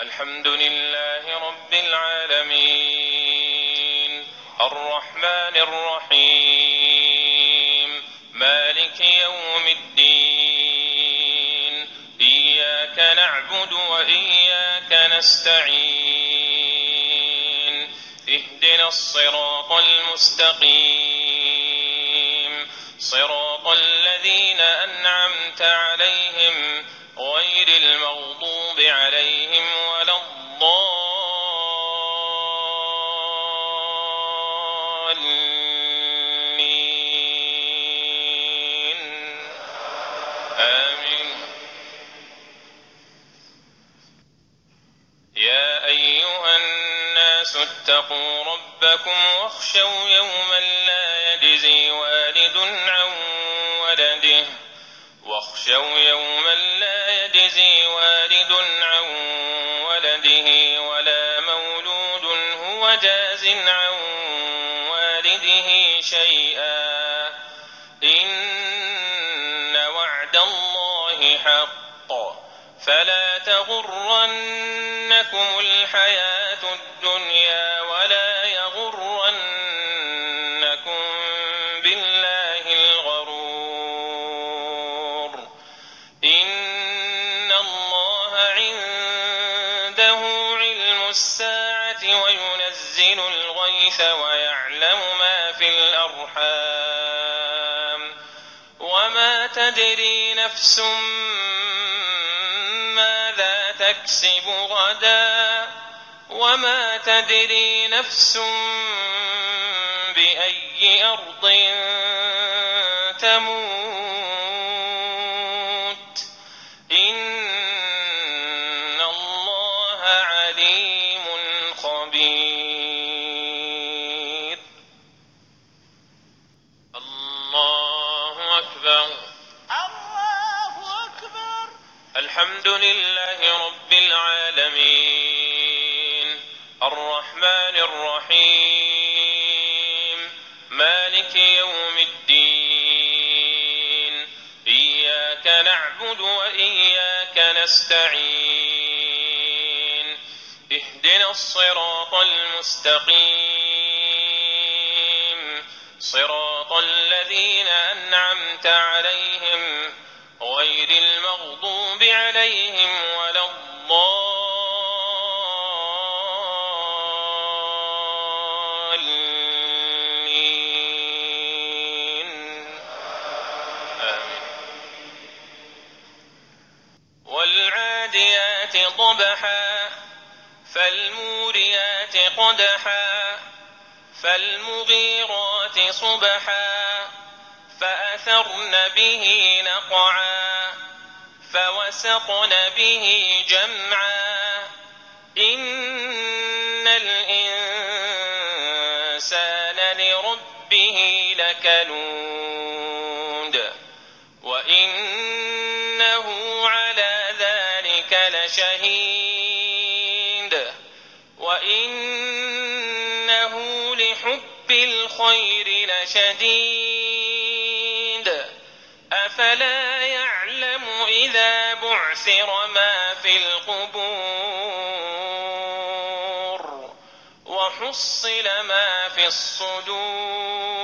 الحمد لله رب العالمين الرحمن الرحيم مالك يوم الدين إياك نعبد وإياك نستعين اهدنا الصراط المستقيم صراط الذين أنعمت عليهم غير المغضوب عليهم ولا الضالين آمين. يا أيها الناس اتقوا ربكم واخشوا يوما لا يجزي والد عن ولده ولا مولود هو جاز عن والده شيئا إن وعد الله حق فلا تغرنكم الحياة الدنيا ولا يغرنكم بالله الغرور إن الله عنده علم الساعة وينزل الغيث ويعلم ما في الأرحام وما تدري نفس ماذا تكسب غدا وما تدري نفس بأي أرض تموت إن الله عليم خبير. الله أكبر الله أكبر. الحمد لله رب العالمين الرحمن الرحيم مالك يوم الدين إياك نعبد وإياك نستعين اهدنا الصراط المستقيم صراط الذين أنعمت عليهم غير المغضوب عليهم ولا الضالين آمين. والعاديات ضبحا فالموريات قدحا فالمغيرات صبحا فأثرن به نقعا فوسطن به جمعا إن الإنسان لربه لكنود وإنه على ذلك لشهيد وإنه لحب الخير لشديد أفلا يعلم إذا بعثر ما في القبور وحصل ما في الصدور